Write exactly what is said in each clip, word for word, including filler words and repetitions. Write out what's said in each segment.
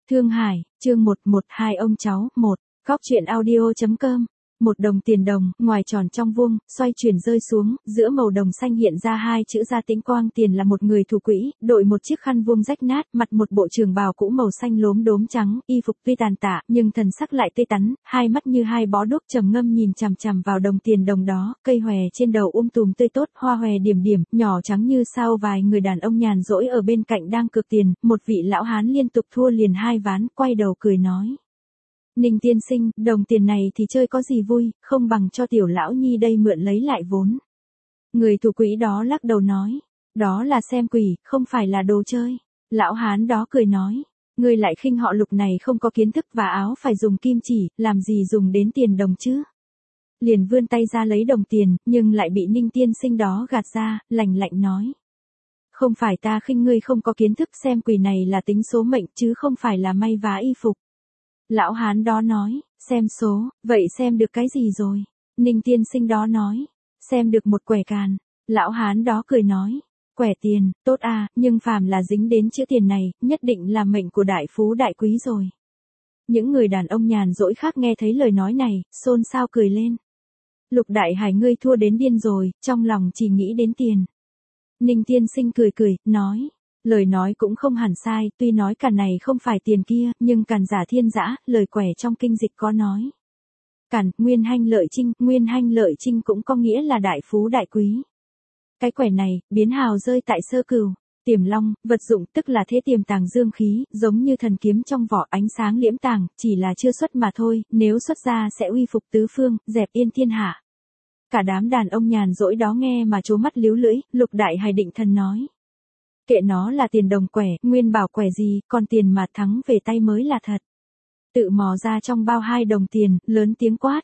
Thương Hải, chương một một hai ông cháu, một, góc truyện audio.com. Một đồng tiền đồng, ngoài tròn trong vuông, xoay chuyển rơi xuống, giữa màu đồng xanh hiện ra hai chữ Gia Tĩnh Quang. Tiền là một người thủ quỹ, đội một chiếc khăn vuông rách nát, mặt một bộ trường bào cũ màu xanh lốm đốm trắng, y phục tuy tàn tạ, nhưng thần sắc lại tươi tắn, hai mắt như hai bó đuốc trầm ngâm nhìn chằm chằm vào đồng tiền đồng đó, cây hòe trên đầu um tùm tươi tốt, hoa hòe điểm điểm, nhỏ trắng như sao. Vài người đàn ông nhàn rỗi ở bên cạnh đang cược tiền, một vị lão hán liên tục thua liền hai ván, quay đầu cười nói. Ninh tiên sinh, đồng tiền này thì chơi có gì vui, không bằng cho tiểu lão nhi đây mượn lấy lại vốn. Người thủ quỹ đó lắc đầu nói, đó là xem quỷ, không phải là đồ chơi. Lão hán đó cười nói, ngươi lại khinh họ Lục này không có kiến thức và áo phải dùng kim chỉ, làm gì dùng đến tiền đồng chứ. Liền vươn tay ra lấy đồng tiền, nhưng lại bị Ninh tiên sinh đó gạt ra, lạnh lạnh nói. Không phải ta khinh ngươi không có kiến thức, xem quỷ này là tính số mệnh chứ không phải là may vá y phục. Lão hán đó nói, xem số, vậy xem được cái gì rồi? Ninh tiên sinh đó nói, xem được một quẻ càn. Lão hán đó cười nói, quẻ tiền, tốt à, nhưng phàm là dính đến chữ tiền này, nhất định là mệnh của đại phú đại quý rồi. Những người đàn ông nhàn rỗi khác nghe thấy lời nói này, xôn xao cười lên. Lục đại hải ngươi thua đến điên rồi, trong lòng chỉ nghĩ đến tiền. Ninh tiên sinh cười cười, nói. Lời nói cũng không hẳn sai, tuy nói càn này không phải tiền kia, nhưng càn giả thiên dã, lời quẻ trong kinh dịch có nói. Càn, nguyên hanh lợi trinh, nguyên hanh lợi trinh cũng có nghĩa là đại phú đại quý. Cái quẻ này, biến hào rơi tại sơ cửu, tiềm long, vật dụng tức là thế tiềm tàng dương khí, giống như thần kiếm trong vỏ ánh sáng liễm tàng, chỉ là chưa xuất mà thôi, nếu xuất ra sẽ uy phục tứ phương, dẹp yên thiên hạ. Cả đám đàn ông nhàn rỗi đó nghe mà trố mắt líu lưỡi, Lục đại hải định thần nói. Kệ nó là tiền đồng quẻ, nguyên bảo quẻ gì, còn tiền mà thắng về tay mới là thật. Tự mò ra trong bao hai đồng tiền, lớn tiếng quát.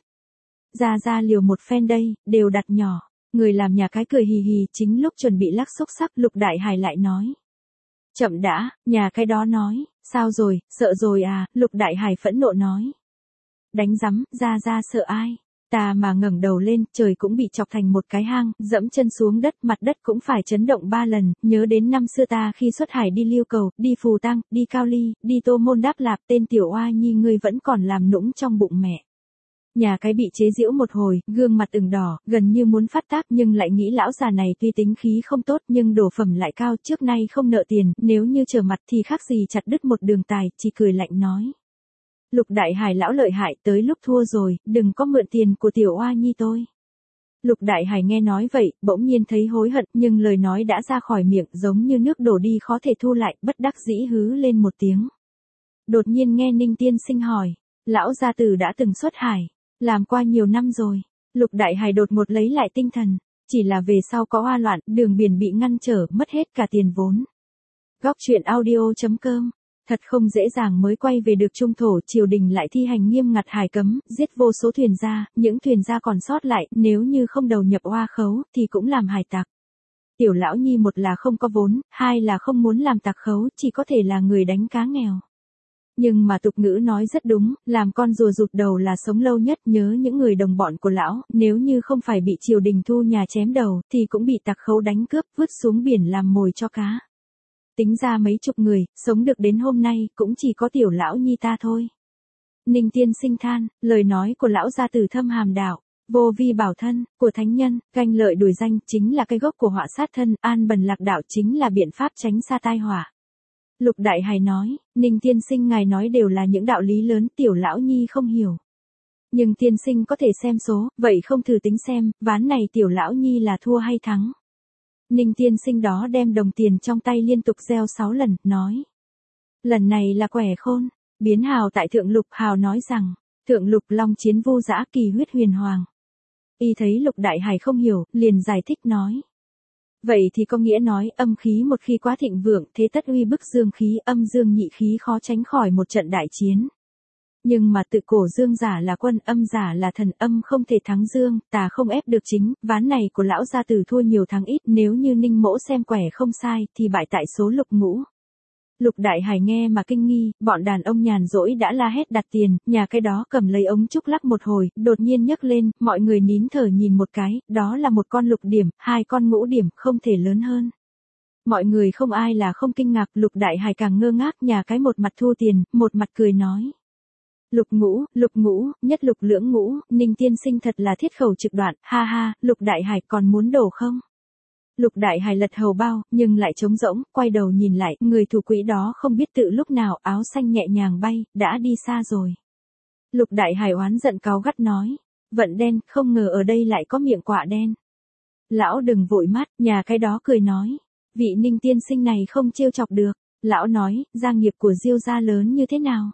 Ra ra liều một phen đây, đều đặt nhỏ. Người làm nhà cái cười hì hì, chính lúc chuẩn bị lắc xúc sắc, Lục đại hải lại nói. Chậm đã, nhà cái đó nói, sao rồi, sợ rồi à, Lục đại hải phẫn nộ nói. Đánh rắm, ra ra sợ ai? Ta mà ngẩng đầu lên, trời cũng bị chọc thành một cái hang, dẫm chân xuống đất, mặt đất cũng phải chấn động ba lần, nhớ đến năm xưa ta khi xuất hải đi Liêu Cầu, đi Phù Tang, đi Cao Ly, đi Tô Môn Đáp Lạp, tên tiểu oa nhi ngươi vẫn còn làm nũng trong bụng mẹ. Nhà cái bị chế giễu một hồi, gương mặt ửng đỏ, gần như muốn phát tác nhưng lại nghĩ lão già này tuy tính khí không tốt nhưng đổ phẩm lại cao, trước nay không nợ tiền, nếu như trở mặt thì khác gì chặt đứt một đường tài, chỉ cười lạnh nói. Lục đại hải lão lợi hại, tới lúc thua rồi, đừng có mượn tiền của tiểu oa nhi tôi. Lục đại hải nghe nói vậy, bỗng nhiên thấy hối hận, nhưng lời nói đã ra khỏi miệng giống như nước đổ đi khó thể thu lại, bất đắc dĩ hứ lên một tiếng. Đột nhiên nghe Ninh tiên sinh hỏi, lão gia tử đã từng xuất hải, làm qua nhiều năm rồi. Lục đại hải đột ngột lấy lại tinh thần, chỉ là về sau có oa loạn, đường biển bị ngăn trở, mất hết cả tiền vốn. Góc truyện audio.com. Thật không dễ dàng mới quay về được trung thổ, triều đình lại thi hành nghiêm ngặt hải cấm, giết vô số thuyền gia, những thuyền gia còn sót lại, nếu như không đầu nhập oa khấu, thì cũng làm hải tặc. Tiểu lão nhi một là không có vốn, hai là không muốn làm tặc khấu, chỉ có thể là người đánh cá nghèo. Nhưng mà tục ngữ nói rất đúng, làm con rùa rụt đầu là sống lâu nhất, nhớ những người đồng bọn của lão, nếu như không phải bị triều đình thu nhà chém đầu, thì cũng bị tặc khấu đánh cướp, vứt xuống biển làm mồi cho cá. Tính ra mấy chục người, sống được đến hôm nay, cũng chỉ có tiểu lão nhi ta thôi. Ninh tiên sinh than, lời nói của lão gia tử thâm hàm đạo, vô vi bảo thân, của thánh nhân, ganh lợi đuổi danh, chính là cái gốc của họa sát thân, an bần lạc đạo chính là biện pháp tránh xa tai họa. Lục đại hải nói, Ninh tiên sinh ngài nói đều là những đạo lý lớn, tiểu lão nhi không hiểu. Nhưng tiên sinh có thể xem số, vậy không thử tính xem, ván này tiểu lão nhi là thua hay thắng. Ninh tiên sinh đó đem đồng tiền trong tay liên tục gieo sáu lần, nói. Lần này là quẻ khôn, biến hào tại thượng lục, hào nói rằng, thượng lục long chiến vô dã, kỳ huyết huyền hoàng. Y thấy Lục đại hải không hiểu, liền giải thích nói. Vậy thì có nghĩa nói, âm khí một khi quá thịnh vượng, thế tất uy bức dương khí, âm dương nhị khí khó tránh khỏi một trận đại chiến. Nhưng mà tự cổ dương giả là quân, âm giả là thần, âm không thể thắng dương, tà không ép được chính, ván này của lão gia tử thua nhiều thắng ít, nếu như Ninh mỗ xem quẻ không sai, thì bại tại số lục ngũ. Lục đại hải nghe mà kinh nghi, bọn đàn ông nhàn rỗi đã la hét đặt tiền, nhà cái đó cầm lấy ống trúc lắc một hồi, đột nhiên nhấc lên, mọi người nín thở nhìn một cái, đó là một con lục điểm, hai con ngũ điểm, không thể lớn hơn. Mọi người không ai là không kinh ngạc, Lục Đại Hải càng ngơ ngác, nhà cái một mặt thu tiền, một mặt cười nói. Lục ngũ, lục ngũ, nhất lục lưỡng ngũ, Ninh tiên sinh thật là thiết khẩu trực đoạn, ha ha, Lục Đại Hải còn muốn đổ không? Lục Đại Hải lật hầu bao, nhưng lại trống rỗng, quay đầu nhìn lại, người thủ quỹ đó không biết tự lúc nào áo xanh nhẹ nhàng bay, đã đi xa rồi. Lục Đại Hải oán giận cáu gắt nói, vận đen, không ngờ ở đây lại có miệng quạ đen. Lão đừng vội mắt, nhà cái đó cười nói, vị Ninh tiên sinh này không trêu chọc được. Lão nói, gia nghiệp của Diêu gia lớn như thế nào?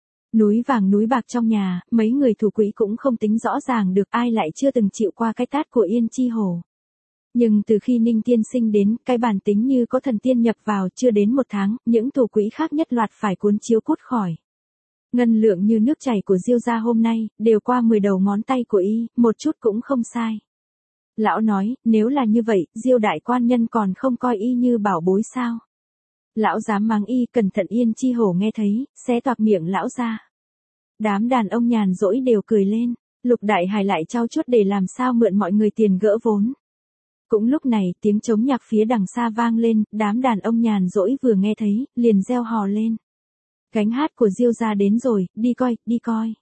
Núi vàng núi bạc trong nhà, mấy người thủ quỹ cũng không tính rõ ràng được, ai lại chưa từng chịu qua cái tát của Yên Chi Hổ. Nhưng từ khi Ninh tiên sinh đến, cái bản tính như có thần tiên nhập vào, chưa đến một tháng, những thủ quỹ khác nhất loạt phải cuốn chiếu cút khỏi. Ngân lượng như nước chảy của Diêu gia hôm nay, đều qua mười đầu ngón tay của y, một chút cũng không sai. Lão nói, nếu là như vậy, Diêu đại quan nhân còn không coi y như bảo bối sao? Lão dám mắng y, cẩn thận Yên Chi Hổ nghe thấy, xé toạc miệng lão ra. Đám đàn ông nhàn rỗi đều cười lên, Lục Đại Hải lại trao chuốt để làm sao mượn mọi người tiền gỡ vốn. Cũng lúc này, tiếng trống nhạc phía đằng xa vang lên, đám đàn ông nhàn rỗi vừa nghe thấy, liền reo hò lên. Gánh hát của Diêu gia đến rồi, đi coi, đi coi.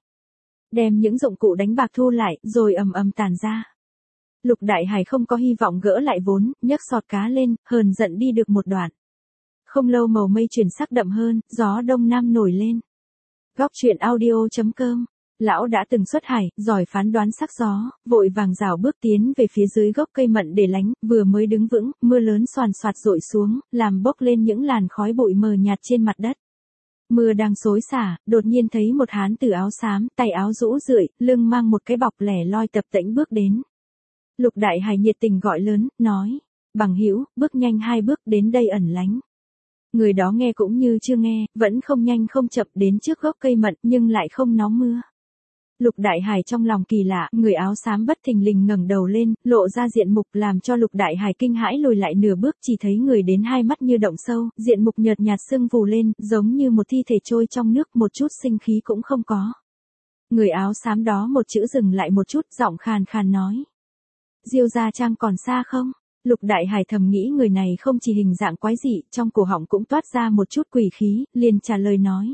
Đem những dụng cụ đánh bạc thu lại, rồi ầm ầm tản ra. Lục Đại Hải không có hy vọng gỡ lại vốn, nhấc sọt cá lên, hờn giận đi được một đoạn. Không lâu màu mây chuyển sắc đậm hơn, gió đông nam nổi lên. Góc truyện audio.com. Lão đã từng xuất hải, giỏi phán đoán sắc gió, vội vàng rảo bước tiến về phía dưới gốc cây mận để lánh, vừa mới đứng vững, mưa lớn xoàn xoạt rội xuống, làm bốc lên những làn khói bụi mờ nhạt trên mặt đất. Mưa đang xối xả, đột nhiên thấy một hán tử áo xám, tay áo rũ rượi, lưng mang một cái bọc lẻ loi tập tễnh bước đến. Lục Đại Hải nhiệt tình gọi lớn, nói, bằng hữu, bước nhanh hai bước đến đây ẩn lánh. Người đó nghe cũng như chưa nghe, vẫn không nhanh không chậm đến trước gốc cây mận nhưng lại không nó mưa. Lục Đại Hải trong lòng kỳ lạ, người áo xám bất thình lình ngẩng đầu lên, lộ ra diện mục làm cho Lục Đại Hải kinh hãi lùi lại nửa bước, chỉ thấy người đến hai mắt như động sâu, diện mục nhợt nhạt sưng vù lên, giống như một thi thể trôi trong nước, một chút sinh khí cũng không có. Người áo xám đó một chữ dừng lại một chút, giọng khàn khàn nói. Diêu gia trang còn xa không? Lục Đại Hải thầm nghĩ người này không chỉ hình dạng quái dị, trong cổ họng cũng toát ra một chút quỷ khí, liền trả lời nói.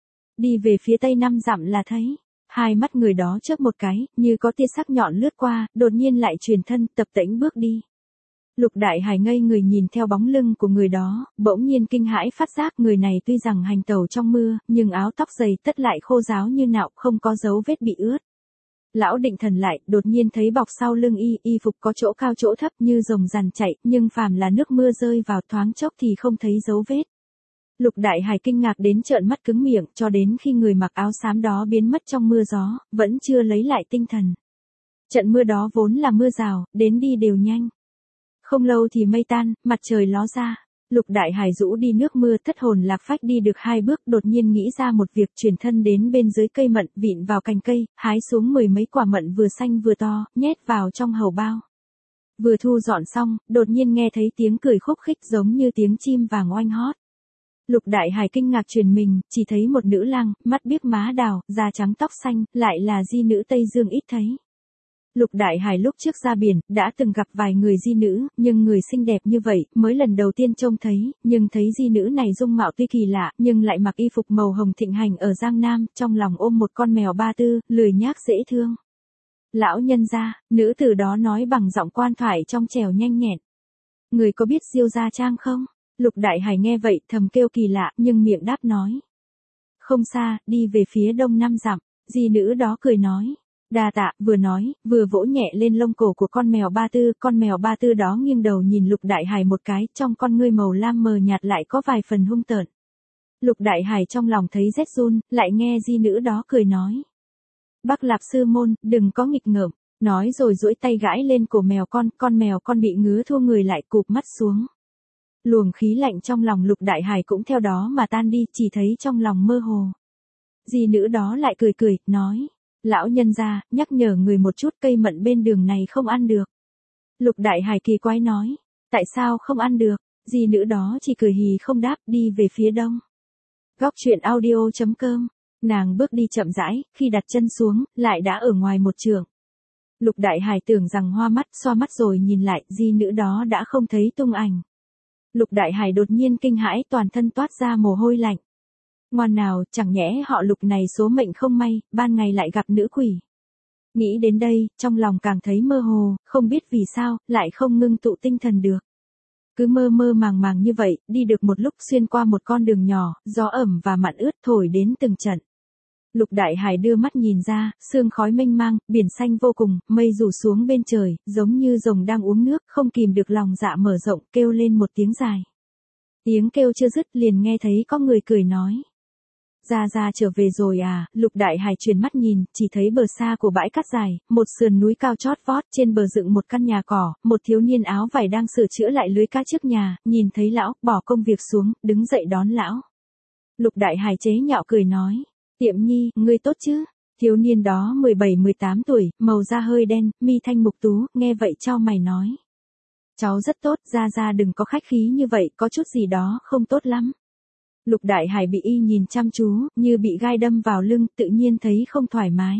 Đi về phía tây năm dặm là thấy. Hai mắt người đó chớp một cái, như có tia sắc nhọn lướt qua, đột nhiên lại chuyển thân, tập tễnh bước đi. Lục Đại Hải ngây người nhìn theo bóng lưng của người đó, bỗng nhiên kinh hãi phát giác người này tuy rằng hành tẩu trong mưa, nhưng áo tóc dày tất lại khô ráo như nạo, không có dấu vết bị ướt. Lão định thần lại, đột nhiên thấy bọc sau lưng y, y phục có chỗ cao chỗ thấp như rồng rằn chạy, nhưng phàm là nước mưa rơi vào thoáng chốc thì không thấy dấu vết. Lục Đại Hải kinh ngạc đến trợn mắt cứng miệng, cho đến khi người mặc áo xám đó biến mất trong mưa gió, vẫn chưa lấy lại tinh thần. Trận mưa đó vốn là mưa rào, đến đi đều nhanh. Không lâu thì mây tan, mặt trời ló ra. Lục Đại Hải rũ đi nước mưa, thất hồn lạc phách đi được hai bước, đột nhiên nghĩ ra một việc, chuyển thân đến bên dưới cây mận, vịn vào cành cây, hái xuống mười mấy quả mận vừa xanh vừa to, nhét vào trong hầu bao. Vừa thu dọn xong, đột nhiên nghe thấy tiếng cười khúc khích giống như tiếng chim vàng oanh hót. Lục Đại Hải kinh ngạc truyền mình, chỉ thấy một nữ lang, mắt biếc má đào, da trắng tóc xanh, lại là di nữ Tây Dương ít thấy. Lục Đại Hải lúc trước ra biển, đã từng gặp vài người di nữ, nhưng người xinh đẹp như vậy, mới lần đầu tiên trông thấy, nhưng thấy di nữ này dung mạo tuy kỳ lạ, nhưng lại mặc y phục màu hồng thịnh hành ở Giang Nam, trong lòng ôm một con mèo ba tư, lười nhác dễ thương. Lão nhân gia, nữ tử đó nói bằng giọng quan thoại trong trẻo nhanh nhẹn. Người có biết Diêu gia trang không? Lục Đại Hải nghe vậy thầm kêu kỳ lạ, nhưng miệng đáp nói. Không xa, đi về phía đông năm dặm, di nữ đó cười nói. Đa tạ, vừa nói, vừa vỗ nhẹ lên lông cổ của con mèo ba tư, con mèo ba tư đó nghiêng đầu nhìn Lục Đại Hải một cái, trong con ngươi màu lam mờ nhạt lại có vài phần hung tợn. Lục Đại Hải trong lòng thấy rét run, lại nghe di nữ đó cười nói. Bắc Lạp sư môn, đừng có nghịch ngợm, nói rồi duỗi tay gãi lên cổ mèo con, con mèo con bị ngứa thua người lại cụp mắt xuống. Luồng khí lạnh trong lòng Lục Đại Hải cũng theo đó mà tan đi, chỉ thấy trong lòng mơ hồ. Di nữ đó lại cười cười, nói. Lão nhân gia, nhắc nhở người một chút, cây mận bên đường này không ăn được. Lục Đại Hải kỳ quái nói. Tại sao không ăn được? Di nữ đó chỉ cười hì không đáp, đi về phía đông. Góc truyện audio.com. Nàng bước đi chậm rãi, khi đặt chân xuống, lại đã ở ngoài một trường. Lục Đại Hải tưởng rằng hoa mắt, xoa mắt rồi nhìn lại, di nữ đó đã không thấy tung ảnh. Lục Đại Hải đột nhiên kinh hãi, toàn thân toát ra mồ hôi lạnh. Ngoan nào, chẳng nhẽ họ Lục này số mệnh không may, ban ngày lại gặp nữ quỷ. Nghĩ đến đây, trong lòng càng thấy mơ hồ, không biết vì sao, lại không ngưng tụ tinh thần được. Cứ mơ mơ màng màng như vậy, đi được một lúc xuyên qua một con đường nhỏ, gió ẩm và mặn ướt thổi đến từng trận. Lục Đại Hải đưa mắt nhìn ra, sương khói mênh mang, biển xanh vô cùng, mây rủ xuống bên trời, giống như rồng đang uống nước, không kìm được lòng dạ mở rộng, kêu lên một tiếng dài. Tiếng kêu chưa dứt liền nghe thấy có người cười nói. Gia Gia trở về rồi à, Lục Đại Hải chuyển mắt nhìn, chỉ thấy bờ xa của bãi cát dài, một sườn núi cao chót vót, trên bờ dựng một căn nhà cỏ, một thiếu niên áo vải đang sửa chữa lại lưới cá trước nhà, nhìn thấy lão, bỏ công việc xuống, đứng dậy đón lão. Lục Đại Hải chế nhạo cười nói, Tiệm Nhi, ngươi tốt chứ? Thiếu niên đó mười bảy mười tám tuổi, màu da hơi đen, mi thanh mục tú, nghe vậy chau mày nói. Cháu rất tốt, Gia Gia đừng có khách khí như vậy, có chút gì đó không tốt lắm. Lục Đại Hải bị y nhìn chăm chú, như bị gai đâm vào lưng, tự nhiên thấy không thoải mái.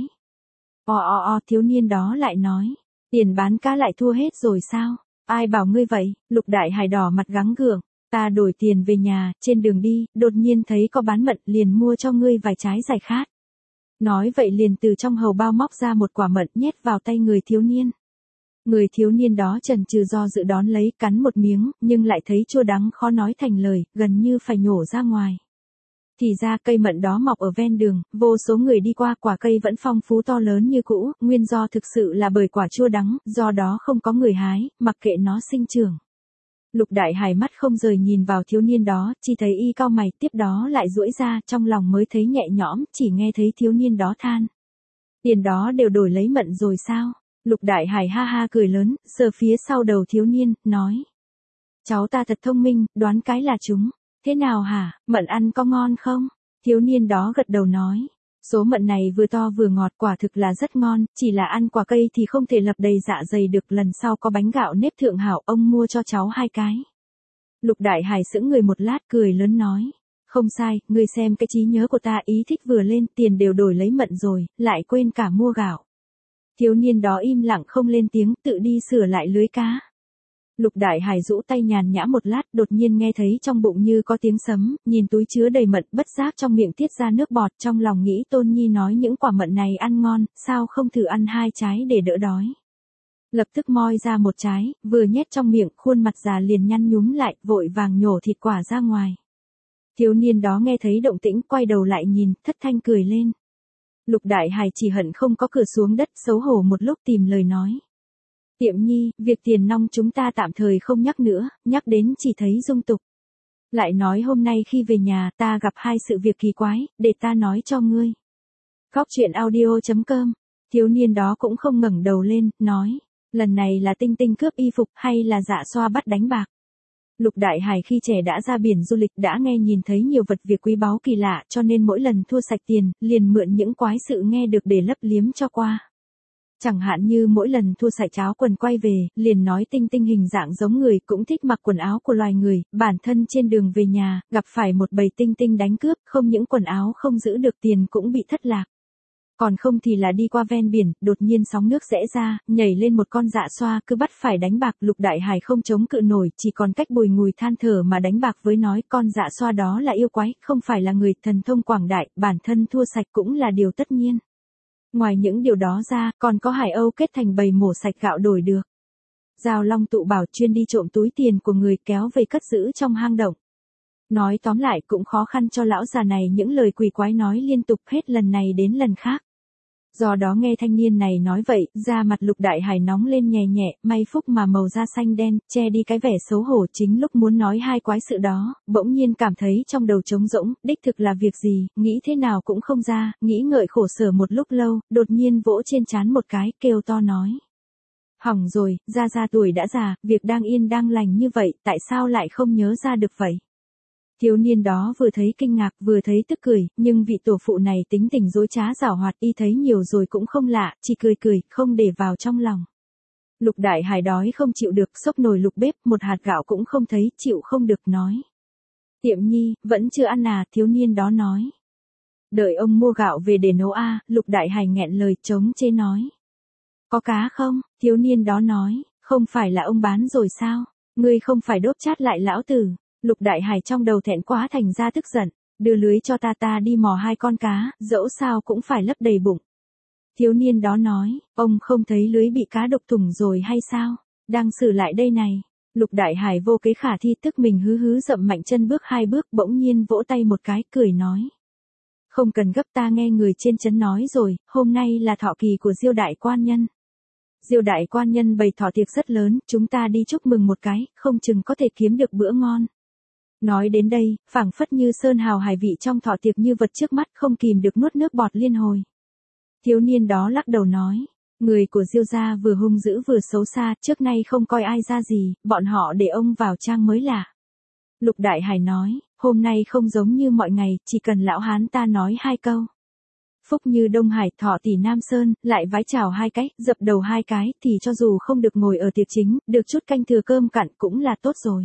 O o o, thiếu niên đó lại nói, tiền bán cá lại thua hết rồi sao? Ai bảo ngươi vậy? Lục Đại Hải đỏ mặt gắng gượng, ta đổi tiền về nhà, trên đường đi, đột nhiên thấy có bán mận, liền mua cho ngươi vài trái giải khát. Nói vậy liền từ trong hầu bao móc ra một quả mận nhét vào tay người thiếu niên. Người thiếu niên đó chần chừ do dự đón lấy, cắn một miếng, nhưng lại thấy chua đắng khó nói thành lời, gần như phải nhổ ra ngoài. Thì ra cây mận đó mọc ở ven đường, vô số người đi qua, quả cây vẫn phong phú to lớn như cũ, nguyên do thực sự là bởi quả chua đắng, do đó không có người hái, mặc kệ nó sinh trưởng. Lục Đại Hải mắt không rời nhìn vào thiếu niên đó, chỉ thấy y cau mày, tiếp đó lại duỗi ra, trong lòng mới thấy nhẹ nhõm, chỉ nghe thấy thiếu niên đó than. Tiền đó đều đổi lấy mận rồi sao? Lục Đại Hải ha ha cười lớn, sờ phía sau đầu thiếu niên, nói. Cháu ta thật thông minh, đoán cái là chúng. Thế nào hả, mận ăn có ngon không? Thiếu niên đó gật đầu nói. Số mận này vừa to vừa ngọt, quả thực là rất ngon, chỉ là ăn quả cây thì không thể lập đầy dạ dày được, lần sau có bánh gạo nếp thượng hảo, ông mua cho cháu hai cái. Lục Đại Hải sững người một lát, cười lớn nói. Không sai, ngươi xem cái trí nhớ của ta, ý thích vừa lên, tiền đều đổi lấy mận rồi, lại quên cả mua gạo. Thiếu niên đó im lặng không lên tiếng, tự đi sửa lại lưới cá. Lục Đại Hải rũ tay nhàn nhã một lát, đột nhiên nghe thấy trong bụng như có tiếng sấm, nhìn túi chứa đầy mận, bất giác trong miệng tiết ra nước bọt, trong lòng nghĩ Tôn Nhi nói những quả mận này ăn ngon, sao không thử ăn hai trái để đỡ đói. Lập tức moi ra một trái, vừa nhét trong miệng, khuôn mặt già liền nhăn nhúm lại, vội vàng nhổ thịt quả ra ngoài. Thiếu niên đó nghe thấy động tĩnh, quay đầu lại nhìn, thất thanh cười lên. Lục Đại Hải chỉ hận không có cửa xuống đất, xấu hổ một lúc tìm lời nói. Tiệm Nhi, việc tiền nong chúng ta tạm thời không nhắc nữa, nhắc đến chỉ thấy dung tục. Lại nói hôm nay khi về nhà ta gặp hai sự việc kỳ quái, để ta nói cho ngươi. Góc truyện audio chấm com, thiếu niên đó cũng không ngẩng đầu lên, nói, lần này là Tinh Tinh cướp y phục hay là Dạ Xoa bắt đánh bạc? Lục Đại Hải khi trẻ đã ra biển du lịch, đã nghe nhìn thấy nhiều vật việc quý báu kỳ lạ, cho nên mỗi lần thua sạch tiền, liền mượn những quái sự nghe được để lấp liếm cho qua. Chẳng hạn như mỗi lần thua sạch áo quần quay về, liền nói Tinh Tinh hình dạng giống người, cũng thích mặc quần áo của loài người, bản thân trên đường về nhà, gặp phải một bầy Tinh Tinh đánh cướp, không những quần áo không giữ được, tiền cũng bị thất lạc. Còn không thì là đi qua ven biển, đột nhiên sóng nước rẽ ra, nhảy lên một con Dạ Xoa, cứ bắt phải đánh bạc. Lục Đại Hải không chống cự nổi, chỉ còn cách bùi ngùi than thở mà đánh bạc với nói, con Dạ Xoa đó là yêu quái, không phải là người, thần thông quảng đại, bản thân thua sạch cũng là điều tất nhiên. Ngoài những điều đó ra, còn có Hải Âu kết thành bầy mổ sạch gạo đổi được. Giao Long tụ bảo chuyên đi trộm túi tiền của người, kéo về cất giữ trong hang động. Nói tóm lại cũng khó khăn cho lão già này, những lời quỷ quái nói liên tục hết lần này đến lần khác. Do đó nghe thanh niên này nói vậy, da mặt Lục Đại Hải nóng lên nhè nhẹ, may phúc mà màu da xanh đen, che đi cái vẻ xấu hổ. Chính lúc muốn nói hai quái sự đó, bỗng nhiên cảm thấy trong đầu trống rỗng, đích thực là việc gì, nghĩ thế nào cũng không ra, nghĩ ngợi khổ sở một lúc lâu, đột nhiên vỗ trên trán một cái, kêu to nói. Hỏng rồi, Gia Gia tuổi đã già, việc đang yên đang lành như vậy, tại sao lại không nhớ ra được vậy? Thiếu niên đó vừa thấy kinh ngạc, vừa thấy tức cười, nhưng vị tổ phụ này tính tình dối trá giảo hoạt, y thấy nhiều rồi cũng không lạ, chỉ cười cười, không để vào trong lòng. Lục Đại Hải đói không chịu được, xốc nồi lục bếp, một hạt gạo cũng không thấy, chịu không được nói. Tiệm Nhi, vẫn chưa ăn à, thiếu niên đó nói. Đợi ông mua gạo về để nấu a. Lục Đại Hải nghẹn lời chống chê nói. Có cá không? Thiếu niên đó nói, không phải là ông bán rồi sao? Ngươi không phải đốt chát lại lão tử. Lục Đại Hải trong đầu thẹn quá thành ra tức giận, đưa lưới cho ta ta đi mò hai con cá, dẫu sao cũng phải lấp đầy bụng. Thiếu niên đó nói, ông không thấy lưới bị cá độc thủng rồi hay sao, đang xử lại đây này. Lục Đại Hải vô kế khả thi tức mình hứ hứ dậm mạnh chân bước hai bước bỗng nhiên vỗ tay một cái cười nói. Không cần gấp ta nghe người trên trấn nói rồi, hôm nay là thọ kỳ của Diêu đại quan nhân. Diêu đại quan nhân bày thọ tiệc rất lớn, chúng ta đi chúc mừng một cái, không chừng có thể kiếm được bữa ngon. Nói đến đây, phảng phất như sơn hào hải vị trong thọ tiệc như vật trước mắt không kìm được nuốt nước bọt liên hồi. Thiếu niên đó lắc đầu nói, người của Diêu gia vừa hung dữ vừa xấu xa, trước nay không coi ai ra gì, bọn họ để ông vào trang mới lạ. Lục Đại Hải nói, hôm nay không giống như mọi ngày, chỉ cần lão hán ta nói hai câu. Phúc như Đông Hải, thọ tỷ Nam Sơn, lại vái chào hai cái, dập đầu hai cái, thì cho dù không được ngồi ở tiệc chính, được chút canh thừa cơm cặn cũng là tốt rồi.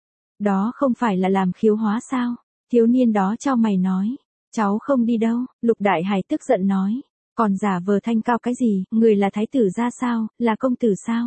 Đó không phải là làm khiếu hóa sao? Thiếu niên đó chau mày nói, cháu không đi đâu. Lục Đại Hải tức giận nói, còn giả vờ thanh cao cái gì, người là thái tử ra sao, là công tử sao?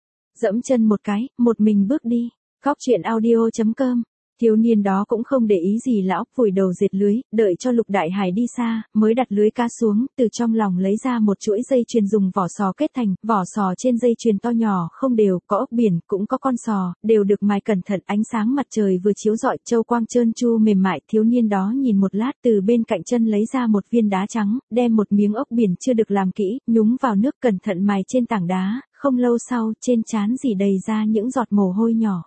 Dẫm chân một cái, một mình bước đi. Góc truyện audio chấm com. Thiếu niên đó cũng không để ý gì lão, vùi đầu dệt lưới, đợi cho Lục Đại Hải đi xa, mới đặt lưới cá xuống, từ trong lòng lấy ra một chuỗi dây chuyền dùng vỏ sò kết thành, vỏ sò trên dây chuyền to nhỏ không đều, có ốc biển, cũng có con sò, đều được mài cẩn thận, ánh sáng mặt trời vừa chiếu rọi, châu quang trơn tru mềm mại. Thiếu niên đó nhìn một lát, từ bên cạnh chân lấy ra một viên đá trắng, đem một miếng ốc biển chưa được làm kỹ, nhúng vào nước cẩn thận mài trên tảng đá, không lâu sau, trên trán rỉ đầy ra những giọt mồ hôi nhỏ.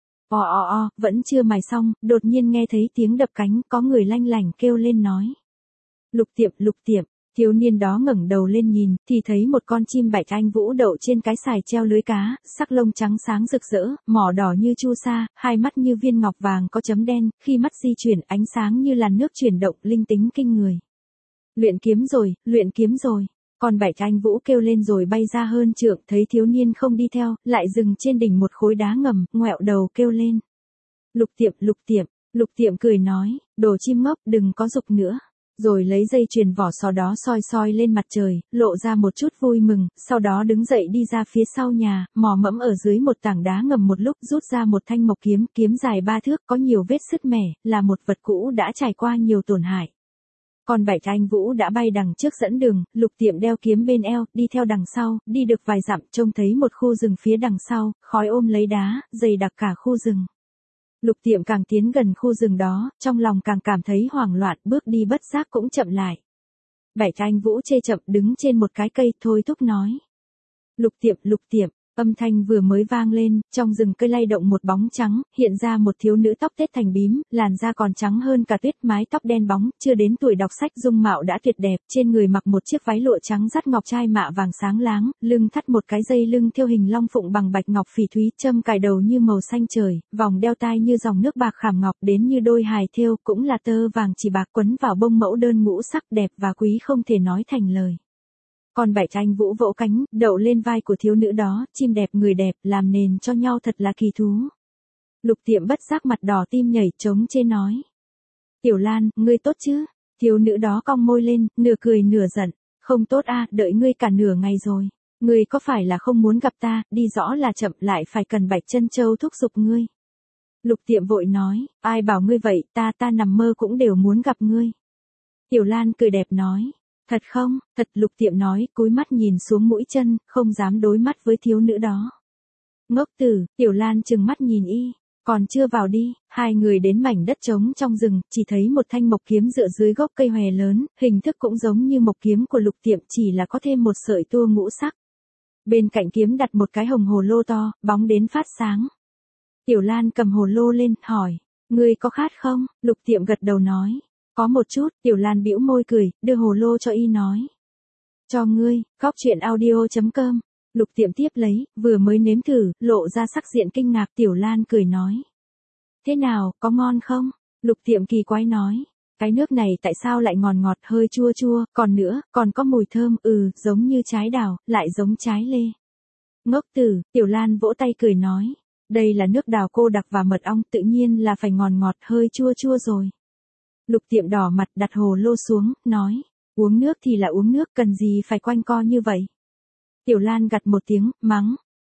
O o o, vẫn chưa mài xong, đột nhiên nghe thấy tiếng đập cánh, có người lanh lảnh kêu lên nói. Lục Tiệm, Lục Tiệm, thiếu niên đó ngẩng đầu lên nhìn, thì thấy một con chim bạch anh vũ đậu trên cái sài treo lưới cá, sắc lông trắng sáng rực rỡ, mỏ đỏ như chu sa, hai mắt như viên ngọc vàng có chấm đen, khi mắt di chuyển ánh sáng như làn nước chuyển động, linh tính kinh người. Luyện kiếm rồi, luyện kiếm rồi. Con bạch anh vũ kêu lên rồi bay ra hơn trượng, thấy thiếu niên không đi theo, lại dừng trên đỉnh một khối đá ngầm, ngoẹo đầu kêu lên. Lục Tiệm, Lục Tiệm, Lục Tiệm cười nói, đồ chim ngốc, đừng có dục nữa. Rồi lấy dây chuyền vỏ sò đó soi soi lên mặt trời, lộ ra một chút vui mừng, sau đó đứng dậy đi ra phía sau nhà, mò mẫm ở dưới một tảng đá ngầm một lúc, rút ra một thanh mộc kiếm, kiếm dài ba thước, có nhiều vết sứt mẻ, là một vật cũ đã trải qua nhiều tổn hại. Còn bạch anh vũ đã bay đằng trước dẫn đường, Lục Tiệm đeo kiếm bên eo, đi theo đằng sau, đi được vài dặm, trông thấy một khu rừng phía đằng sau, khói ôm lấy đá, dày đặc cả khu rừng. Lục Tiệm càng tiến gần khu rừng đó, trong lòng càng cảm thấy hoảng loạn, bước đi bất giác cũng chậm lại. Bạch anh vũ chê chậm đứng trên một cái cây, thôi thúc nói. Lục Tiệm, Lục Tiệm. Âm thanh vừa mới vang lên, trong rừng cây lay động một bóng trắng, hiện ra một thiếu nữ tóc tết thành bím, làn da còn trắng hơn cả tuyết, mái tóc đen bóng, chưa đến tuổi đọc sách, dung mạo đã tuyệt đẹp, trên người mặc một chiếc váy lụa trắng dắt ngọc trai mạ vàng sáng láng, lưng thắt một cái dây lưng thêu hình long phụng bằng bạch ngọc phỉ thúy, châm cài đầu như màu xanh trời, vòng đeo tai như dòng nước bạc khảm ngọc, đến như đôi hài thêu, cũng là tơ vàng chỉ bạc quấn vào bông mẫu đơn ngũ sắc, đẹp và quý không thể nói thành lời. Còn bạch anh vũ vỗ cánh, đậu lên vai của thiếu nữ đó, chim đẹp người đẹp, làm nền cho nhau thật là kỳ thú. Lục Tiệm bất giác mặt đỏ tim nhảy, trống chê nói. Tiểu Lan, ngươi tốt chứ? Thiếu nữ đó cong môi lên, nửa cười nửa giận. Không tốt a, đợi ngươi cả nửa ngày rồi. Ngươi có phải là không muốn gặp ta, đi rõ là chậm, lại phải cần Bạch Chân Châu thúc giục ngươi. Lục Tiệm vội nói, ai bảo ngươi vậy, ta ta nằm mơ cũng đều muốn gặp ngươi. Tiểu Lan cười đẹp nói. Thật không, thật. Lục Tiệm nói, cúi mắt nhìn xuống mũi chân, không dám đối mắt với thiếu nữ đó. Ngốc tử. Tiểu Lan trừng mắt nhìn y, còn chưa vào đi. Hai người đến mảnh đất trống trong rừng, chỉ thấy một thanh mộc kiếm dựa dưới gốc cây hòe lớn, hình thức cũng giống như mộc kiếm của Lục Tiệm, chỉ là có thêm một sợi tua ngũ sắc. Bên cạnh kiếm đặt một cái hồng hồ lô to, bóng đến phát sáng. Tiểu Lan cầm hồ lô lên, hỏi, ngươi có khát không? Lục Tiệm gật đầu nói. Có một chút. Tiểu Lan bĩu môi cười, đưa hồ lô cho y nói. Cho ngươi. Góc truyện audio chấm com. Lục Tiệm tiếp lấy, vừa mới nếm thử, lộ ra sắc diện kinh ngạc. Tiểu Lan cười nói. Thế nào, có ngon không? Lục Tiệm kỳ quái nói. Cái nước này tại sao lại ngọt ngọt, hơi chua chua, còn nữa, còn có mùi thơm, ừ, giống như trái đào, lại giống trái lê. Ngốc tử. Tiểu Lan vỗ tay cười nói. Đây là nước đào cô đặc và mật ong, tự nhiên là phải ngọt ngọt, hơi chua chua rồi. Lục Tiệm đỏ mặt, đặt hồ lô xuống, nói, uống nước thì là uống nước, cần gì phải quanh co như vậy. Tiểu Lan gặt một tiếng, mắng,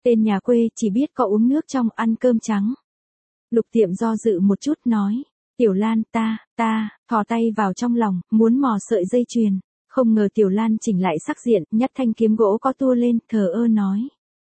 Tên nhà quê chỉ biết có uống nước trong ăn cơm trắng. Lục Tiệm do dự một chút nói. Tiểu Lan ta, ta, thò tay vào trong lòng, muốn mò sợi dây chuyền. Không ngờ Tiểu Lan chỉnh lại sắc diện, nhấc thanh kiếm gỗ có tua lên, thờ ơ nói.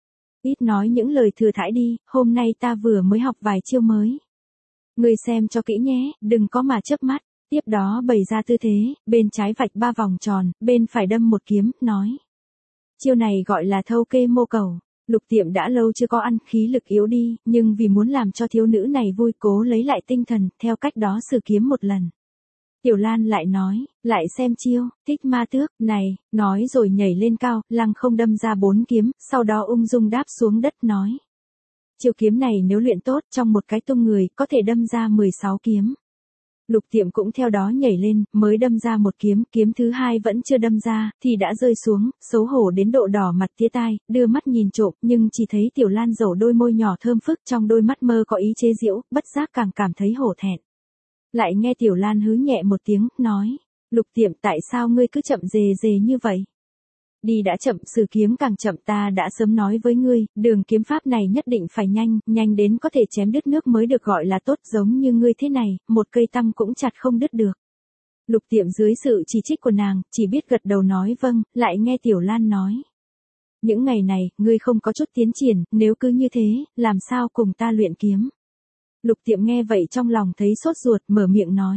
Ít nói những lời thừa thãi đi, hôm nay ta vừa mới học vài chiêu mới. Ngươi xem cho kỹ nhé, đừng có mà chớp mắt. Tiếp đó bày ra tư thế, bên trái vạch ba vòng tròn, bên phải đâm một kiếm, nói. Chiêu này gọi là thâu kê mô cầu. Lục Tiệm đã lâu chưa có ăn, khí lực yếu đi, nhưng vì muốn làm cho thiếu nữ này vui cố lấy lại tinh thần, theo cách đó sử kiếm một lần. Tiểu Lan lại nói, lại xem chiêu, thích ma tước, này, nói rồi nhảy lên cao, lăng không đâm ra bốn kiếm, sau đó ung dung đáp xuống đất nói. Chiêu kiếm này nếu luyện tốt, trong một cái tung người, có thể đâm ra mười sáu kiếm. Lục Tiệm cũng theo đó nhảy lên, mới đâm ra một kiếm, kiếm thứ hai vẫn chưa đâm ra, thì đã rơi xuống, xấu hổ đến độ đỏ mặt tía tai, đưa mắt nhìn trộm, nhưng chỉ thấy Tiểu Lan dầu đôi môi nhỏ thơm phức trong đôi mắt mơ có ý chế giễu, bất giác càng cảm thấy hổ thẹn. Lại nghe Tiểu Lan hứ nhẹ một tiếng, nói, Lục Tiệm tại sao ngươi cứ chậm dề dề như vậy? Đi đã chậm, sử kiếm càng chậm, ta đã sớm nói với ngươi, đường kiếm pháp này nhất định phải nhanh, nhanh đến có thể chém đứt nước mới được gọi là tốt, giống như ngươi thế này, một cây tăm cũng chặt không đứt được. Lục Tiệm dưới sự chỉ trích của nàng, chỉ biết gật đầu nói vâng, lại nghe Tiểu Lan nói. Những ngày này, ngươi không có chút tiến triển, nếu cứ như thế, làm sao cùng ta luyện kiếm? Lục Tiệm nghe vậy trong lòng thấy sốt ruột, mở miệng nói.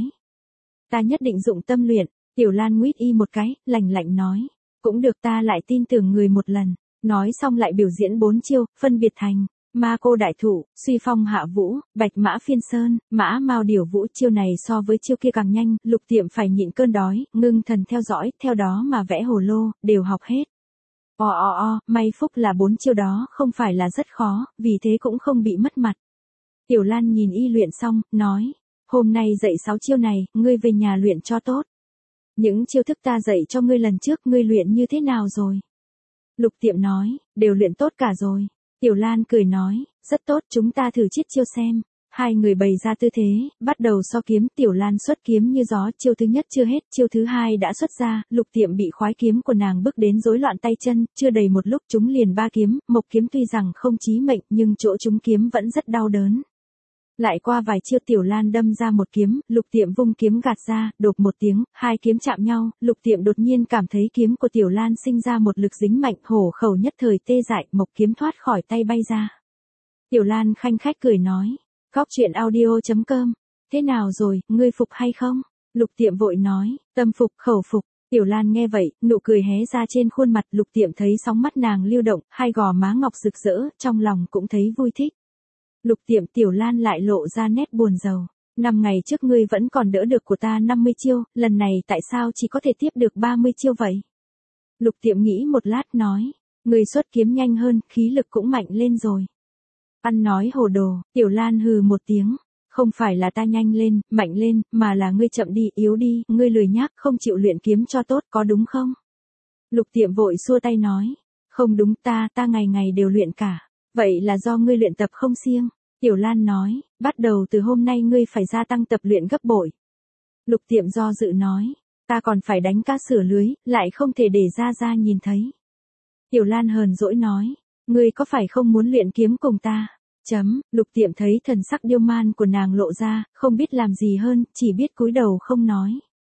Ta nhất định dụng tâm luyện. Tiểu Lan nguyết y một cái, lạnh lạnh nói. Cũng được, ta lại tin tưởng người một lần. Nói xong lại biểu diễn bốn chiêu, phân biệt thành. Ma cô đại thụ, suy phong hạ vũ, bạch mã phiên sơn, mã mao điều vũ. Chiêu này so với chiêu kia càng nhanh, Lục Tiệm phải nhịn cơn đói, ngưng thần theo dõi, theo đó mà vẽ hồ lô, đều học hết. O o o, may phúc là bốn chiêu đó không phải là rất khó, vì thế cũng không bị mất mặt. Tiểu Lan nhìn y luyện xong, nói, hôm nay dạy sáu chiêu này, ngươi về nhà luyện cho tốt. Những chiêu thức ta dạy cho ngươi lần trước, ngươi luyện như thế nào rồi? Lục Tiệm nói, đều luyện tốt cả rồi. Tiểu Lan cười nói, rất tốt, chúng ta thử chiết chiêu xem. Hai người bày ra tư thế, bắt đầu so kiếm, Tiểu Lan xuất kiếm như gió, chiêu thứ nhất chưa hết, chiêu thứ hai đã xuất ra, Lục Tiệm bị khoái kiếm của nàng bức đến rối loạn tay chân, chưa đầy một lúc chúng liền ba kiếm, mộc kiếm tuy rằng không chí mệnh, nhưng chỗ chúng kiếm vẫn rất đau đớn. Lại qua vài chiêu Tiểu Lan đâm ra một kiếm, Lục Tiệm vung kiếm gạt ra, đột một tiếng, hai kiếm chạm nhau, Lục Tiệm đột nhiên cảm thấy kiếm của Tiểu Lan sinh ra một lực dính mạnh, hổ khẩu nhất thời tê dại, mộc kiếm thoát khỏi tay bay ra. Tiểu Lan khanh khách cười nói, Góc truyện audio chấm com, thế nào rồi, ngươi phục hay không? Lục Tiệm vội nói, tâm phục, khẩu phục. Tiểu Lan nghe vậy, nụ cười hé ra trên khuôn mặt, Lục Tiệm thấy sóng mắt nàng lưu động, hai gò má ngọc rực rỡ, trong lòng cũng thấy vui thích. Lục Tiệm, Tiểu Lan lại lộ ra nét buồn rầu. Năm ngày trước ngươi vẫn còn đỡ được của ta năm mươi chiêu, lần này tại sao chỉ có thể tiếp được ba mươi chiêu vậy? Lục Tiệm nghĩ một lát nói, ngươi xuất kiếm nhanh hơn, khí lực cũng mạnh lên rồi. Ăn nói hồ đồ, Tiểu Lan hừ một tiếng. Không phải là ta nhanh lên, mạnh lên, mà là ngươi chậm đi, yếu đi, ngươi lười nhác, không chịu luyện kiếm cho tốt, có đúng không? Lục Tiệm vội xua tay nói, không đúng, ta, ta ngày ngày đều luyện cả. Vậy là do ngươi luyện tập không siêng. Tiểu Lan nói, bắt đầu từ hôm nay ngươi phải gia tăng tập luyện gấp bội. Lục Tiệm do dự nói, ta còn phải đánh cá sửa lưới, lại không thể để ra ra nhìn thấy. Tiểu Lan hờn dỗi nói, ngươi có phải không muốn luyện kiếm cùng ta? Chấm, Lục Tiệm thấy thần sắc điêu man của nàng lộ ra, không biết làm gì hơn, chỉ biết cúi đầu không nói.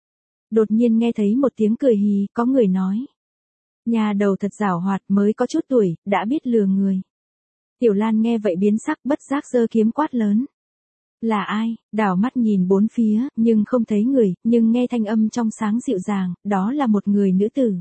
Đột nhiên nghe thấy một tiếng cười hì, có người nói. Nhà đầu thật giảo hoạt, mới có chút tuổi, đã biết lừa người. Tiểu Lan nghe vậy biến sắc, bất giác giơ kiếm quát lớn. Là ai? Đảo mắt nhìn bốn phía, nhưng không thấy người, nhưng nghe thanh âm trong sáng dịu dàng, đó là một người nữ tử.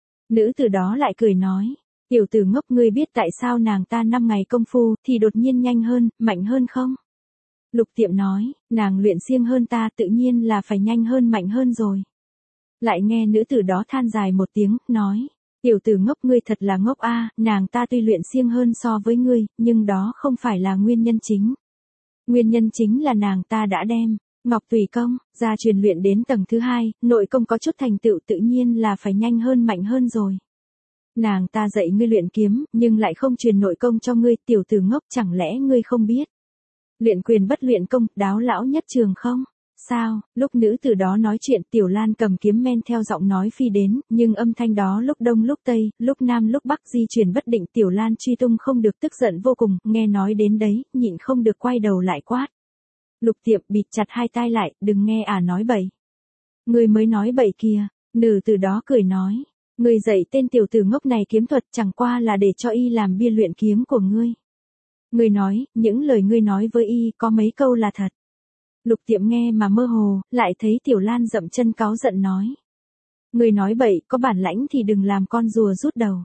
Nữ tử đó lại cười nói. Tiểu tử ngốc, ngươi biết tại sao nàng ta năm ngày công phu, thì đột nhiên nhanh hơn, mạnh hơn không? Lục Tiệm nói, nàng luyện siêng hơn ta, tự nhiên là phải nhanh hơn mạnh hơn rồi. Lại nghe nữ tử đó than dài một tiếng, nói, tiểu tử ngốc, ngươi thật là ngốc a, nàng ta tuy luyện siêng hơn so với ngươi, nhưng đó không phải là nguyên nhân chính. Nguyên nhân chính là nàng ta đã đem Ngọc Tùy công ra truyền luyện đến tầng thứ hai, nội công có chút thành tựu, tự nhiên là phải nhanh hơn mạnh hơn rồi. Nàng ta dạy ngươi luyện kiếm, nhưng lại không truyền nội công cho ngươi, tiểu tử ngốc, chẳng lẽ ngươi không biết? Luyện quyền bất luyện công, đáo lão nhất trường không? Sao, lúc nữ tử đó nói chuyện Tiểu Lan cầm kiếm men theo giọng nói phi đến, nhưng âm thanh đó lúc đông lúc tây, lúc nam lúc bắc di chuyển bất định Tiểu Lan truy tung không được tức giận vô cùng, nghe nói đến đấy, nhịn không được quay đầu lại quát. Lục Tiệm bịt chặt hai tai lại, đừng nghe ả nói bậy. Người mới nói bậy kìa, nữ tử đó cười nói. Người dạy tên tiểu tử ngốc này kiếm thuật chẳng qua là để cho y làm bia luyện kiếm của ngươi. Ngươi nói, những lời ngươi nói với y có mấy câu là thật. Lục Tiệm nghe mà mơ hồ, lại thấy Tiểu Lan dậm chân cáu giận nói. Ngươi nói bậy, có bản lãnh thì đừng làm con rùa rút đầu.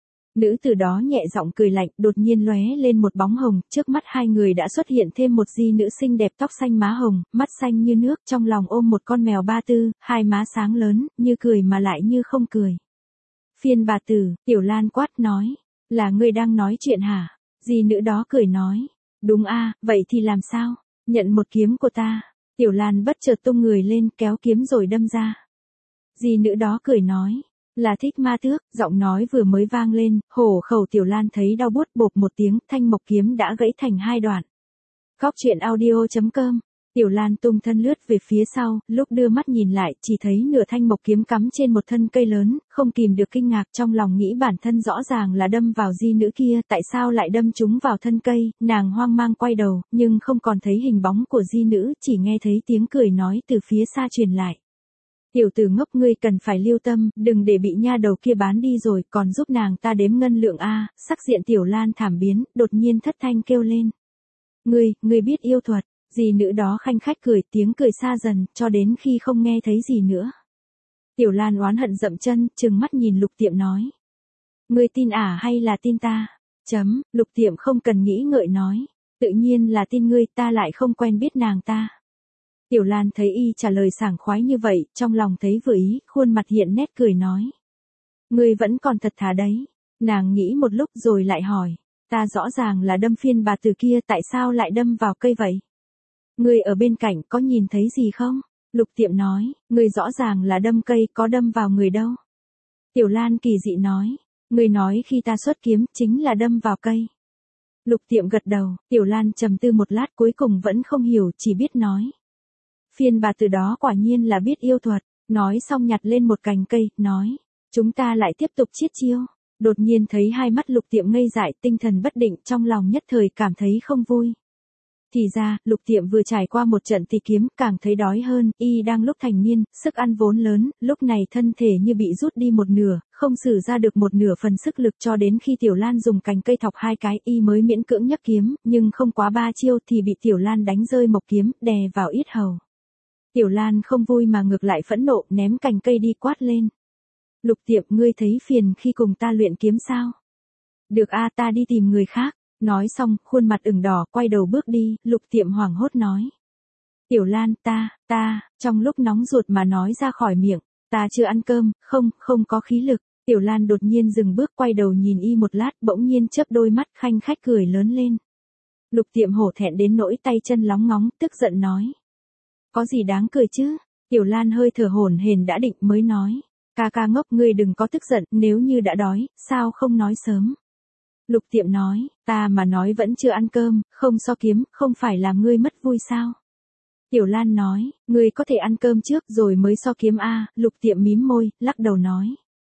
Nữ tử đó nhẹ giọng cười lạnh, đột nhiên lóe lên một bóng hồng, trước mắt hai người đã xuất hiện thêm một di nữ xinh đẹp tóc xanh má hồng, mắt xanh như nước, trong lòng ôm một con mèo ba tư, hai má sáng lớn, như cười mà lại như không cười. Phiên bà tử, Tiểu Lan quát nói, là ngươi đang nói chuyện hả? Di nữ đó cười nói, đúng a, vậy thì làm sao? Nhận một kiếm của ta. Tiểu Lan bất chợt tung người lên kéo kiếm rồi đâm ra. Di nữ đó cười nói, là Thích Ma Tước, giọng nói vừa mới vang lên, hổ khẩu Tiểu Lan thấy đau buốt bộp một tiếng, thanh mộc kiếm đã gãy thành hai đoạn. Góc truyện audio chấm com. Tiểu Lan tung thân lướt về phía sau, lúc đưa mắt nhìn lại, chỉ thấy nửa thanh mộc kiếm cắm trên một thân cây lớn, không kìm được kinh ngạc trong lòng nghĩ bản thân rõ ràng là đâm vào di nữ kia, tại sao lại đâm chúng vào thân cây, nàng hoang mang quay đầu, nhưng không còn thấy hình bóng của di nữ, chỉ nghe thấy tiếng cười nói từ phía xa truyền lại. Tiểu tử ngốc ngươi cần phải lưu tâm, đừng để bị nha đầu kia bán đi rồi, còn giúp nàng ta đếm ngân lượng a. Sắc diện Tiểu Lan thảm biến, đột nhiên thất thanh kêu lên. Ngươi, ngươi biết yêu thuật. Dì nữ đó khanh khách cười, tiếng cười xa dần, cho đến khi không nghe thấy gì nữa. Tiểu Lan oán hận dậm chân, trừng mắt nhìn Lục Tiệm nói. Ngươi tin ả hay là tin ta? Chấm, Lục Tiệm không cần nghĩ ngợi nói. Tự nhiên là tin ngươi, ta lại không quen biết nàng ta. Tiểu Lan thấy y trả lời sảng khoái như vậy, trong lòng thấy vừa ý, khuôn mặt hiện nét cười nói. Ngươi vẫn còn thật thà đấy. Nàng nghĩ một lúc rồi lại hỏi. Ta rõ ràng là đâm phiên bà từ kia, tại sao lại đâm vào cây vậy? Ngươi ở bên cạnh có nhìn thấy gì không? Lục Tiệm nói, ngươi rõ ràng là đâm cây, có đâm vào người đâu. Tiểu Lan kỳ dị nói, ngươi nói khi ta xuất kiếm, chính là đâm vào cây. Lục Tiệm gật đầu, Tiểu Lan trầm tư một lát cuối cùng vẫn không hiểu, chỉ biết nói. Phiên bà từ đó quả nhiên là biết yêu thuật, nói xong nhặt lên một cành cây, nói, chúng ta lại tiếp tục chiết chiêu. Đột nhiên thấy hai mắt Lục Tiệm ngây dại, tinh thần bất định, trong lòng nhất thời cảm thấy không vui. Thì ra, Lục Tiệm vừa trải qua một trận tỉ kiếm, càng thấy đói hơn, y đang lúc thành niên, sức ăn vốn lớn, lúc này thân thể như bị rút đi một nửa, không sử ra được một nửa phần sức lực cho đến khi Tiểu Lan dùng cành cây thọc hai cái, y mới miễn cưỡng nhấc kiếm, nhưng không quá ba chiêu thì bị Tiểu Lan đánh rơi mộc kiếm, đè vào yết hầu. Tiểu Lan không vui mà ngược lại phẫn nộ, ném cành cây đi quát lên. Lục Tiệm, ngươi thấy phiền khi cùng ta luyện kiếm sao? Được a, ta đi tìm người khác. Nói xong, khuôn mặt ửng đỏ, quay đầu bước đi, Lục Tiệm hoảng hốt nói. Tiểu Lan, ta, ta, trong lúc nóng ruột mà nói ra khỏi miệng, ta chưa ăn cơm, không, không có khí lực. Tiểu Lan đột nhiên dừng bước quay đầu nhìn y một lát, bỗng nhiên chớp đôi mắt khanh khách cười lớn lên. Lục Tiệm hổ thẹn đến nỗi tay chân lóng ngóng, tức giận nói. Có gì đáng cười chứ? Tiểu Lan hơi thở hổn hển đã định mới nói. Ca ca ngốc, ngươi đừng có tức giận, nếu như đã đói, sao không nói sớm? Lục Tiệm nói, ta mà nói vẫn chưa ăn cơm, không so kiếm, không phải làm ngươi mất vui sao? Tiểu Lan nói, ngươi có thể ăn cơm trước rồi mới so kiếm a. Lục Tiệm mím môi, lắc đầu nói.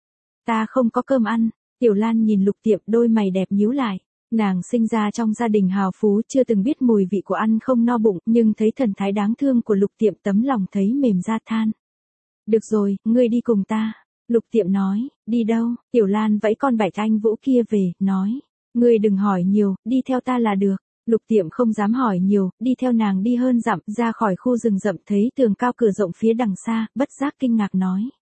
Ta không có cơm ăn. Tiểu Lan nhìn Lục Tiệm, đôi mày đẹp nhíu lại. Nàng sinh ra trong gia đình hào phú, chưa từng biết mùi vị của ăn không no bụng, nhưng thấy thần thái đáng thương của Lục Tiệm tấm lòng thấy mềm ra than. Được rồi, ngươi đi cùng ta. Lục Tiệm nói, đi đâu? Tiểu Lan vẫy con bạch anh vũ kia về, nói. Ngươi đừng hỏi nhiều, đi theo ta là được. Lục Tiệm không dám hỏi nhiều, đi theo nàng đi hơn dặm, ra khỏi khu rừng rậm thấy tường cao cửa rộng phía đằng xa, bất giác kinh ngạc nói.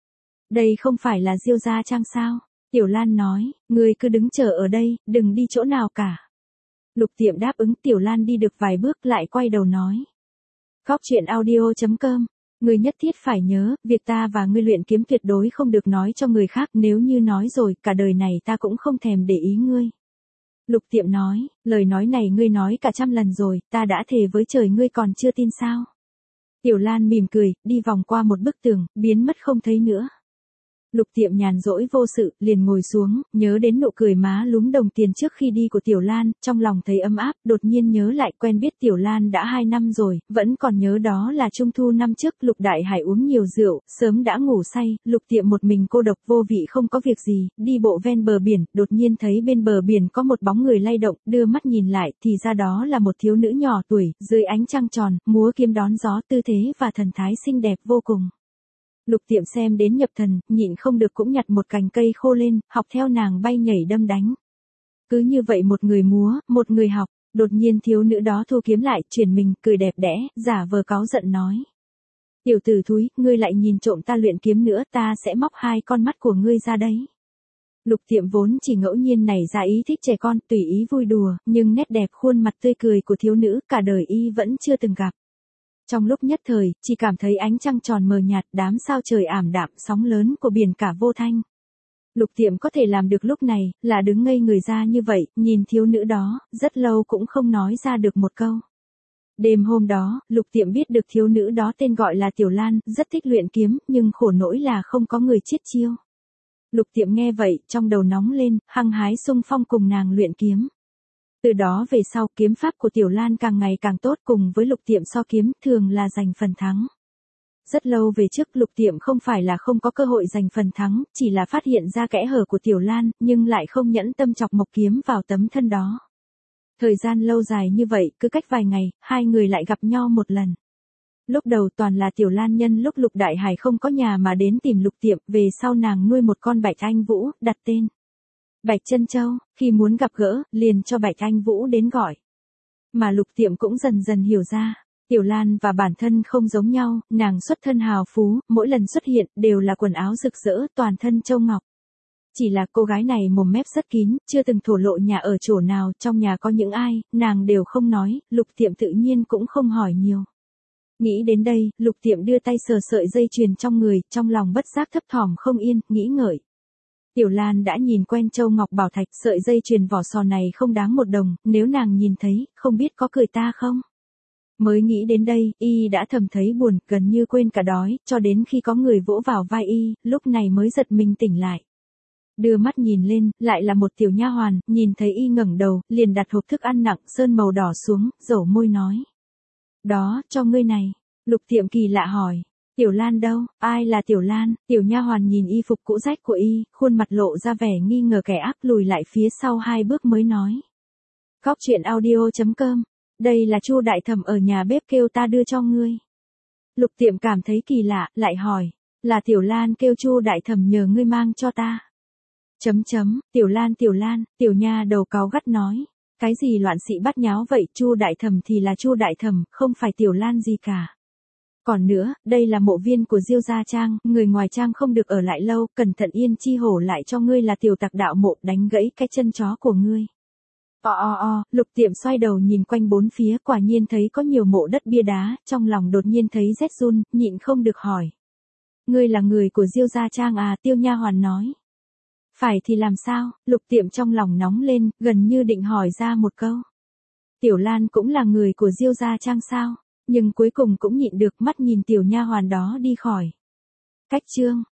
Đây không phải là Diêu gia trang sao? Tiểu Lan nói, ngươi cứ đứng chờ ở đây, đừng đi chỗ nào cả. Lục Tiệm đáp ứng. Tiểu Lan đi được vài bước lại quay đầu nói. Góc truyện audio chấm com. Ngươi nhất thiết phải nhớ, việc ta và ngươi luyện kiếm tuyệt đối không được nói cho người khác, nếu như nói rồi, cả đời này ta cũng không thèm để ý ngươi. Lục Tiệm nói, lời nói này ngươi nói cả trăm lần rồi, ta đã thề với trời ngươi còn chưa tin sao? Tiểu Lan mỉm cười, đi vòng qua một bức tường, biến mất không thấy nữa. Lục Tiệm nhàn rỗi vô sự, liền ngồi xuống, nhớ đến nụ cười má lúm đồng tiền trước khi đi của Tiểu Lan, trong lòng thấy ấm áp, đột nhiên nhớ lại quen biết Tiểu Lan đã hai năm rồi, vẫn còn nhớ đó là trung thu năm trước, Lục Đại Hải uống nhiều rượu, sớm đã ngủ say, Lục Tiệm một mình cô độc vô vị không có việc gì, đi bộ ven bờ biển, đột nhiên thấy bên bờ biển có một bóng người lay động, đưa mắt nhìn lại, thì ra đó là một thiếu nữ nhỏ tuổi, dưới ánh trăng tròn, múa kiếm đón gió, tư thế và thần thái xinh đẹp vô cùng. Lục Tiệm xem đến nhập thần, nhịn không được cũng nhặt một cành cây khô lên, học theo nàng bay nhảy đâm đánh. Cứ như vậy một người múa, một người học, đột nhiên thiếu nữ đó thu kiếm lại, chuyển mình, cười đẹp đẽ, giả vờ cáu giận nói. Tiểu tử thúi, ngươi lại nhìn trộm ta luyện kiếm nữa, ta sẽ móc hai con mắt của ngươi ra đấy. Lục Tiệm vốn chỉ ngẫu nhiên nảy ra ý thích trẻ con, tùy ý vui đùa, nhưng nét đẹp khuôn mặt tươi cười của thiếu nữ, cả đời y vẫn chưa từng gặp. Trong lúc nhất thời, chỉ cảm thấy ánh trăng tròn mờ nhạt, đám sao trời ảm đạm, sóng lớn của biển cả vô thanh. Lục Tiệm có thể làm được lúc này, là đứng ngây người ra như vậy, nhìn thiếu nữ đó, rất lâu cũng không nói ra được một câu. Đêm hôm đó, Lục Tiệm biết được thiếu nữ đó tên gọi là Tiểu Lan, rất thích luyện kiếm, nhưng khổ nỗi là không có người chiết chiêu. Lục Tiệm nghe vậy, trong đầu nóng lên, hăng hái xung phong cùng nàng luyện kiếm. Từ đó về sau, kiếm pháp của Tiểu Lan càng ngày càng tốt, cùng với Lục Tiệm so kiếm, thường là giành phần thắng. Rất lâu về trước, Lục Tiệm không phải là không có cơ hội giành phần thắng, chỉ là phát hiện ra kẽ hở của Tiểu Lan, nhưng lại không nhẫn tâm chọc mộc kiếm vào tấm thân đó. Thời gian lâu dài như vậy, cứ cách vài ngày, hai người lại gặp nhau một lần. Lúc đầu toàn là Tiểu Lan nhân lúc Lục Đại Hải không có nhà mà đến tìm Lục Tiệm, về sau nàng nuôi một con Bạch Anh Vũ, đặt tên Bạch Chân Châu, khi muốn gặp gỡ, liền cho Bạch Anh Vũ đến gọi. Mà Lục Tiệm cũng dần dần hiểu ra, Tiểu Lan và bản thân không giống nhau, nàng xuất thân hào phú, mỗi lần xuất hiện, đều là quần áo rực rỡ, toàn thân châu ngọc. Chỉ là cô gái này mồm mép rất kín, chưa từng thổ lộ nhà ở chỗ nào, trong nhà có những ai, nàng đều không nói, Lục Tiệm tự nhiên cũng không hỏi nhiều. Nghĩ đến đây, Lục Tiệm đưa tay sờ sợi dây chuyền trong người, trong lòng bất giác thấp thỏm không yên, nghĩ ngợi. Tiểu Lan đã nhìn quen châu ngọc bảo thạch, sợi dây chuyền vỏ sò này không đáng một đồng, nếu nàng nhìn thấy, không biết có cười ta không? Mới nghĩ đến đây, y đã thầm thấy buồn, gần như quên cả đói, cho đến khi có người vỗ vào vai y, lúc này mới giật mình tỉnh lại. Đưa mắt nhìn lên, lại là một tiểu nha hoàn, nhìn thấy y ngẩng đầu, liền đặt hộp thức ăn nặng sơn màu đỏ xuống, dẩu môi nói. Đó, cho ngươi này. Lục Tiệm kỳ lạ hỏi. Tiểu Lan đâu, ai là Tiểu Lan? Tiểu nha hoàn nhìn y phục cũ rách của y, khuôn mặt lộ ra vẻ nghi ngờ kẻ ác, lùi lại phía sau hai bước mới nói. Cóc truyện audio chấm com, đây là Chu đại thẩm ở nhà bếp kêu ta đưa cho ngươi. Lục Tiệm cảm thấy kỳ lạ, lại hỏi, là Tiểu Lan kêu Chu đại thẩm nhờ ngươi mang cho ta. Chấm chấm, Tiểu Lan Tiểu Lan, tiểu nha đầu cáu gắt nói. Cái gì loạn xị bắt nháo vậy, Chu đại thẩm thì là Chu đại thẩm, không phải Tiểu Lan gì cả. Còn nữa, đây là mộ viên của Diêu gia trang, người ngoài trang không được ở lại lâu, cẩn thận Yên Chi hổ lại cho ngươi là tiểu tặc đạo mộ, đánh gãy cái chân chó của ngươi. O o o, Lục Tiệm xoay đầu nhìn quanh bốn phía, quả nhiên thấy có nhiều mộ đất bia đá, trong lòng đột nhiên thấy rét run, nhịn không được hỏi. Ngươi là người của Diêu gia trang à, Tiêu nha hoàn nói. Phải thì làm sao, Lục Tiệm trong lòng nóng lên, gần như định hỏi ra một câu. Tiểu Lan cũng là người của Diêu gia trang sao? Nhưng cuối cùng cũng nhịn được, mắt nhìn tiểu nha hoàn đó đi khỏi. Cách chương